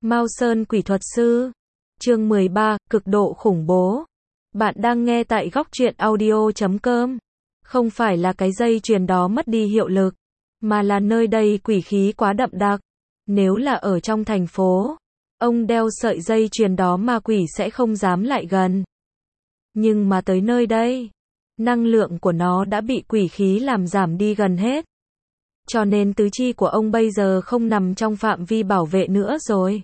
Mao Sơn Quỷ Thuật Sư. Chương 13, cực độ khủng bố. Bạn đang nghe tại góc truyện audio.com. Không phải là cái dây chuyền đó mất đi hiệu lực, mà là nơi đây quỷ khí quá đậm đặc. Nếu là ở trong thành phố, ông đeo sợi dây chuyền đó ma quỷ sẽ không dám lại gần. Nhưng mà tới nơi đây, năng lượng của nó đã bị quỷ khí làm giảm đi gần hết. Cho nên tứ chi của ông bây giờ không nằm trong phạm vi bảo vệ nữa rồi.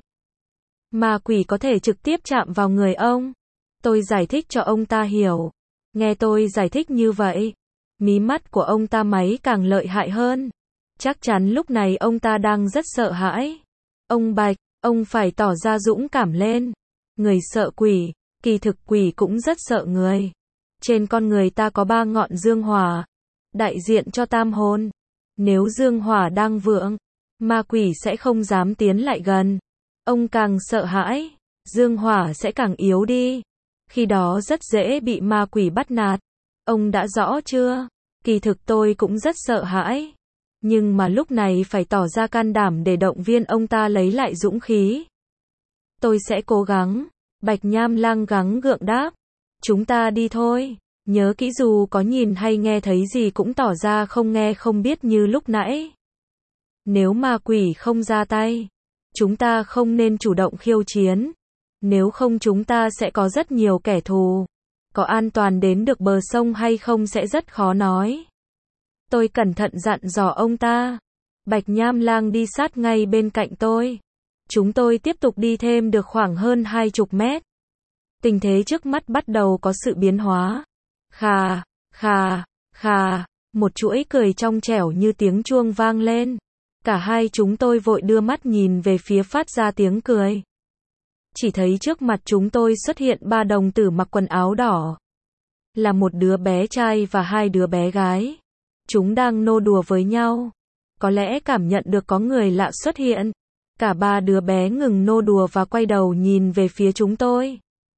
Ma quỷ có thể trực tiếp chạm vào người ông. Tôi giải thích cho ông ta hiểu. Nghe tôi giải thích như vậy, mí mắt của ông ta máy càng lợi hại hơn. Chắc chắn lúc này ông ta đang rất sợ hãi. Ông Bạch, ông phải tỏ ra dũng cảm lên. Người sợ quỷ, kỳ thực quỷ cũng rất sợ người. Trên con người ta có 3 ngọn dương hỏa, đại diện cho tam hồn. Nếu dương hỏa đang vượng, ma quỷ sẽ không dám tiến lại gần. Ông càng sợ hãi, dương hỏa sẽ càng yếu đi. Khi đó rất dễ bị ma quỷ bắt nạt. Ông đã rõ chưa? Kỳ thực tôi cũng rất sợ hãi. Nhưng mà lúc này phải tỏ ra can đảm để động viên ông ta lấy lại dũng khí. Tôi sẽ cố gắng. Bạch Nham Lang gắng gượng đáp. Chúng ta đi thôi. Nhớ kỹ dù có nhìn hay nghe thấy gì cũng tỏ ra không nghe không biết như lúc nãy. Nếu ma quỷ không ra tay, chúng ta không nên chủ động khiêu chiến. Nếu không chúng ta sẽ có rất nhiều kẻ thù. Có an toàn đến được bờ sông hay không sẽ rất khó nói. Tôi cẩn thận dặn dò ông ta. Bạch Nham Lang đi sát ngay bên cạnh tôi. Chúng tôi tiếp tục đi thêm được khoảng hơn 20 mét. Tình thế trước mắt bắt đầu có sự biến hóa. Khà, khà, khà, một chuỗi cười trong trẻo như tiếng chuông vang lên. Cả hai chúng tôi vội đưa mắt nhìn về phía phát ra tiếng cười. Chỉ thấy trước mặt chúng tôi xuất hiện 3 đồng tử mặc quần áo đỏ. Là một đứa bé trai và 2 đứa bé gái. Chúng đang nô đùa với nhau. Có lẽ cảm nhận được có người lạ xuất hiện. Cả 3 đứa bé ngừng nô đùa và quay đầu nhìn về phía chúng tôi.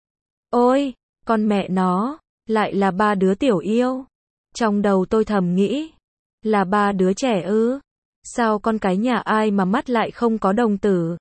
Ôi, con mẹ nó, lại là 3 đứa tiểu yêu. Trong đầu tôi thầm nghĩ, là 3 đứa trẻ ư? Sao con cái nhà ai mà mắt lại không có đồng tử?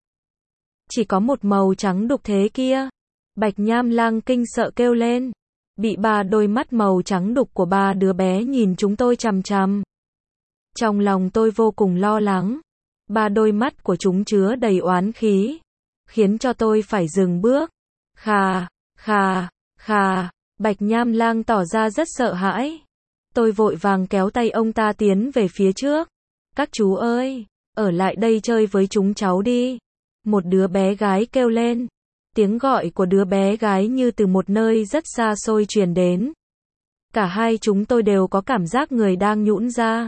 Chỉ có một màu trắng đục thế kia. Bạch Nham Lang kinh sợ kêu lên. Bị 3 đôi mắt màu trắng đục của 3 đứa bé nhìn chúng tôi chằm chằm. Trong lòng tôi vô cùng lo lắng. 3 đôi mắt của chúng chứa đầy oán khí, khiến cho tôi phải dừng bước. Khà, khà, khà. Bạch Nham Lang tỏ ra rất sợ hãi. Tôi vội vàng kéo tay ông ta tiến về phía trước. Các chú ơi, ở lại đây chơi với chúng cháu đi. Một đứa bé gái kêu lên. Tiếng gọi của đứa bé gái như từ một nơi rất xa xôi truyền đến. Cả hai chúng tôi đều có cảm giác người đang nhũn ra.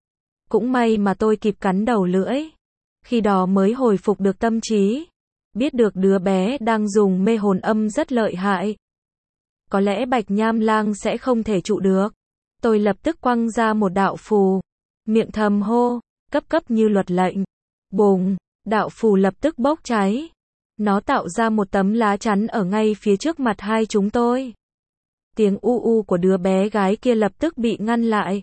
Cũng may mà tôi kịp cắn đầu lưỡi. Khi đó mới hồi phục được tâm trí. Biết được đứa bé đang dùng mê hồn âm rất lợi hại. Có lẽ Bạch Nham Lang sẽ không thể trụ được. Tôi lập tức quăng ra một đạo phù. Miệng thầm hô, cấp cấp như luật lệnh. Bùng, đạo phù lập tức bốc cháy. Nó tạo ra một tấm lá chắn ở ngay phía trước mặt hai chúng tôi. Tiếng u u của đứa bé gái kia lập tức bị ngăn lại.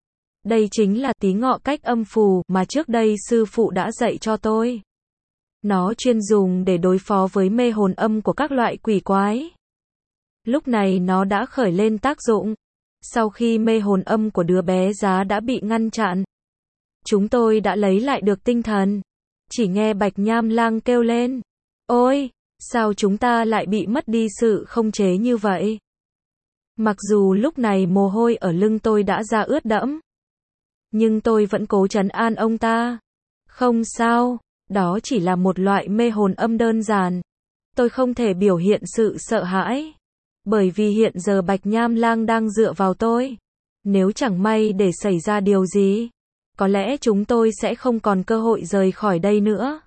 Đây chính là tí ngọ cách âm phù mà trước đây sư phụ đã dạy cho tôi. Nó chuyên dùng để đối phó với mê hồn âm của các loại quỷ quái. Lúc này nó đã khởi lên tác dụng. Sau khi mê hồn âm của đứa bé giá đã bị ngăn chặn, chúng tôi đã lấy lại được tinh thần. Chỉ nghe Bạch Nham Lang kêu lên. Ôi, sao chúng ta lại bị mất đi sự không chế như vậy? Mặc dù lúc này mồ hôi ở lưng tôi đã ra ướt đẫm, nhưng tôi vẫn cố trấn an ông ta. Không sao, đó chỉ là một loại mê hồn âm đơn giản. Tôi không thể biểu hiện sự sợ hãi. Bởi vì hiện giờ Bạch Nham Lang đang dựa vào tôi. Nếu chẳng may để xảy ra điều gì, có lẽ chúng tôi sẽ không còn cơ hội rời khỏi đây nữa.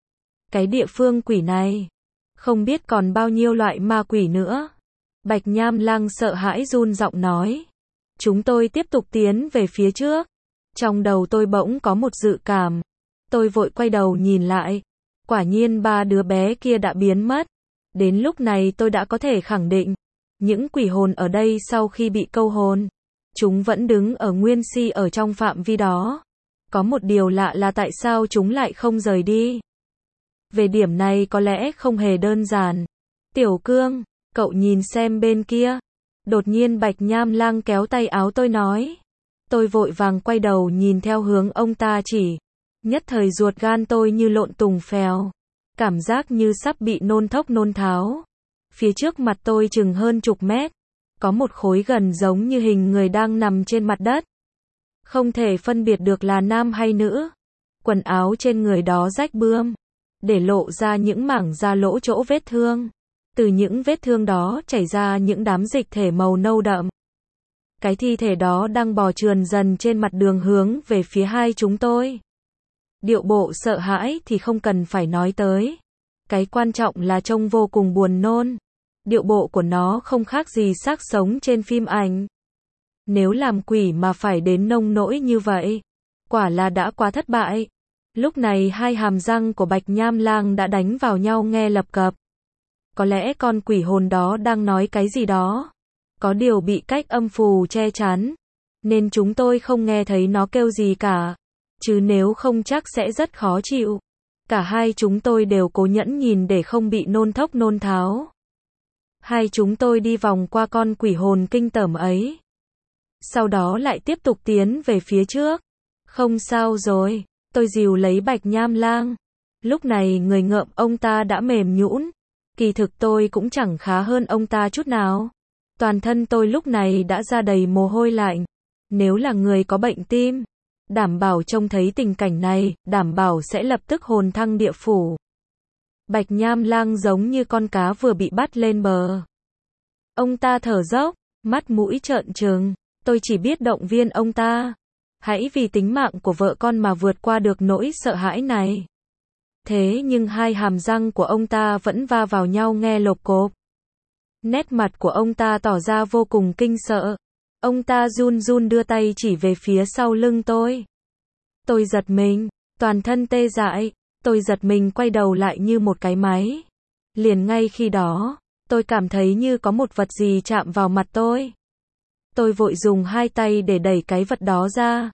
Cái địa phương quỷ này, không biết còn bao nhiêu loại ma quỷ nữa. Bạch Nham Lang sợ hãi run giọng nói. Chúng tôi tiếp tục tiến về phía trước. Trong đầu tôi bỗng có một dự cảm. Tôi vội quay đầu nhìn lại. Quả nhiên 3 đứa bé kia đã biến mất. Đến lúc này tôi đã có thể khẳng định. Những quỷ hồn ở đây sau khi bị câu hồn, chúng vẫn đứng ở nguyên si ở trong phạm vi đó. Có một điều lạ là tại sao chúng lại không rời đi. Về điểm này có lẽ không hề đơn giản. Tiểu Cương, cậu nhìn xem bên kia. Đột nhiên Bạch Nham Lang kéo tay áo tôi nói. Tôi vội vàng quay đầu nhìn theo hướng ông ta chỉ. Nhất thời ruột gan tôi như lộn tùng phèo. Cảm giác như sắp bị nôn thốc nôn tháo. Phía trước mặt tôi chừng hơn chục mét. Có một khối gần giống như hình người đang nằm trên mặt đất. Không thể phân biệt được là nam hay nữ. Quần áo trên người đó rách bươm, để lộ ra những mảng da lỗ chỗ vết thương. Từ những vết thương đó chảy ra những đám dịch thể màu nâu đậm. Cái thi thể đó đang bò trườn dần trên mặt đường hướng về phía hai chúng tôi. Điệu bộ sợ hãi thì không cần phải nói tới. Cái quan trọng là trông vô cùng buồn nôn. Điệu bộ của nó không khác gì xác sống trên phim ảnh. Nếu làm quỷ mà phải đến nông nỗi như vậy, quả là đã quá thất bại. Lúc này hai hàm răng của Bạch Nham Lang đã đánh vào nhau nghe lập cập. Có lẽ con quỷ hồn đó đang nói cái gì đó. Có điều bị cách âm phù che chắn, nên chúng tôi không nghe thấy nó kêu gì cả. Chứ nếu không chắc sẽ rất khó chịu. Cả hai chúng tôi đều cố nhẫn nhìn để không bị nôn thốc nôn tháo. Hai chúng tôi đi vòng qua con quỷ hồn kinh tởm ấy. Sau đó lại tiếp tục tiến về phía trước. Không sao rồi, tôi dìu lấy Bạch Nham Lang. Lúc này người ngợm ông ta đã mềm nhũn. Kỳ thực tôi cũng chẳng khá hơn ông ta chút nào. Toàn thân tôi lúc này đã ra đầy mồ hôi lạnh. Nếu là người có bệnh tim, đảm bảo trông thấy tình cảnh này, đảm bảo sẽ lập tức hồn thăng địa phủ. Bạch Nham Lang giống như con cá vừa bị bắt lên bờ. Ông ta thở dốc, mắt mũi trợn trừng. Tôi chỉ biết động viên ông ta. Hãy vì tính mạng của vợ con mà vượt qua được nỗi sợ hãi này. Thế nhưng hai hàm răng của ông ta vẫn va vào nhau nghe lộp cộp. Nét mặt của ông ta tỏ ra vô cùng kinh sợ. Ông ta run run đưa tay chỉ về phía sau lưng tôi. Tôi giật mình, toàn thân tê dại. Tôi giật mình quay đầu lại như một cái máy. Liền ngay khi đó, tôi cảm thấy như có một vật gì chạm vào mặt tôi. Tôi vội dùng hai tay để đẩy cái vật đó ra.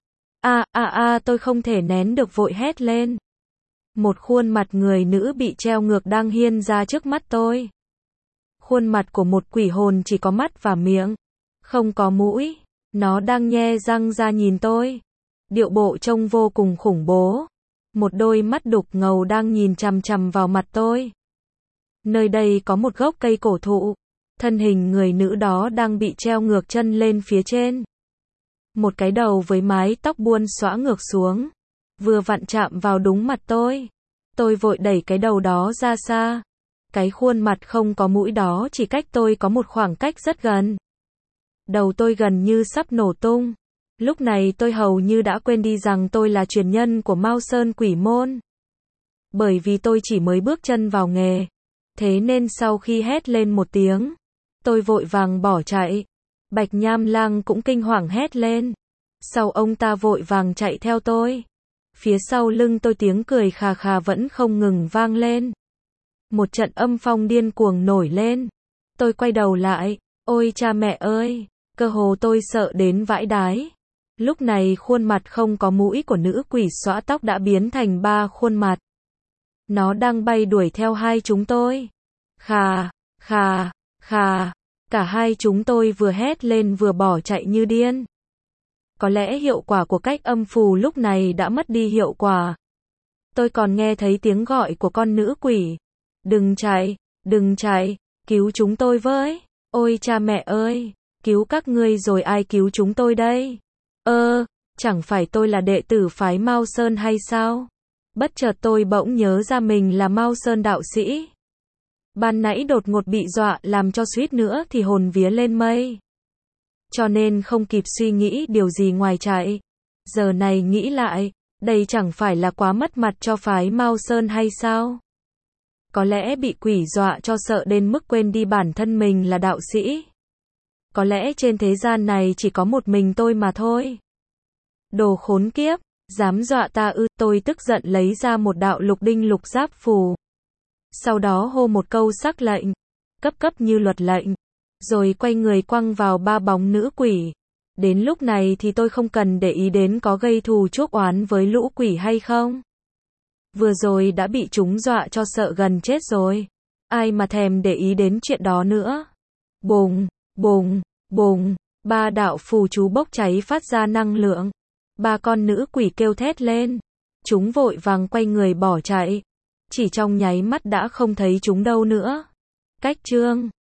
Tôi không thể nén được vội hét lên. Một khuôn mặt người nữ bị treo ngược đang hiên ra trước mắt tôi. Khuôn mặt của một quỷ hồn chỉ có mắt và miệng, không có mũi. Nó đang nhe răng ra nhìn tôi. Điệu bộ trông vô cùng khủng bố. Một đôi mắt đục ngầu đang nhìn chằm chằm vào mặt tôi. Nơi đây có một gốc cây cổ thụ. Thân hình người nữ đó đang bị treo ngược chân lên phía trên. Một cái đầu với mái tóc buôn xõa ngược xuống. Vừa vặn chạm vào đúng mặt tôi. Tôi vội đẩy cái đầu đó ra xa. Cái khuôn mặt không có mũi đó chỉ cách tôi có một khoảng cách rất gần. Đầu tôi gần như sắp nổ tung. Lúc này tôi hầu như đã quên đi rằng tôi là truyền nhân của Mao Sơn Quỷ Môn. Bởi vì tôi chỉ mới bước chân vào nghề. Thế nên sau khi hét lên một tiếng, tôi vội vàng bỏ chạy. Bạch Nham Lang cũng kinh hoàng hét lên. Sau ông ta vội vàng chạy theo tôi. Phía sau lưng tôi tiếng cười khà khà vẫn không ngừng vang lên. Một trận âm phong điên cuồng nổi lên. Tôi quay đầu lại. Ôi cha mẹ ơi! Cơ hồ tôi sợ đến vãi đái. Lúc này khuôn mặt không có mũi của nữ quỷ xõa tóc đã biến thành 3 khuôn mặt. Nó đang bay đuổi theo hai chúng tôi. Khà, khà, khà. Cả hai chúng tôi vừa hét lên vừa bỏ chạy như điên. Có lẽ hiệu quả của cách âm phù lúc này đã mất đi hiệu quả. Tôi còn nghe thấy tiếng gọi của con nữ quỷ. Đừng chạy, cứu chúng tôi với. Ôi cha mẹ ơi, cứu các ngươi rồi ai cứu chúng tôi đây? Chẳng phải tôi là đệ tử phái Mao Sơn hay sao? Bất chợt tôi bỗng nhớ ra mình là Mao Sơn đạo sĩ. Ban nãy đột ngột bị dọa làm cho suýt nữa thì hồn vía lên mây. Cho nên không kịp suy nghĩ điều gì ngoài chạy. Giờ này nghĩ lại, đây chẳng phải là quá mất mặt cho phái Mao Sơn hay sao? Có lẽ bị quỷ dọa cho sợ đến mức quên đi bản thân mình là đạo sĩ. Có lẽ trên thế gian này chỉ có một mình tôi mà thôi. Đồ khốn kiếp, dám dọa ta ư? Tôi tức giận lấy ra một đạo lục đinh lục giáp phù. Sau đó hô một câu sắc lệnh, cấp như luật lệnh, rồi quay người quăng vào 3 bóng nữ quỷ. Đến lúc này thì tôi không cần để ý đến có gây thù chuốc oán với lũ quỷ hay không. Vừa rồi đã bị chúng dọa cho sợ gần chết rồi. Ai mà thèm để ý đến chuyện đó nữa. Bùng, bùng, bùng, ba đạo phù chú bốc cháy phát ra năng lượng. Ba con nữ quỷ kêu thét lên. Chúng vội vàng quay người bỏ chạy. Chỉ trong nháy mắt đã không thấy chúng đâu nữa. Cách chương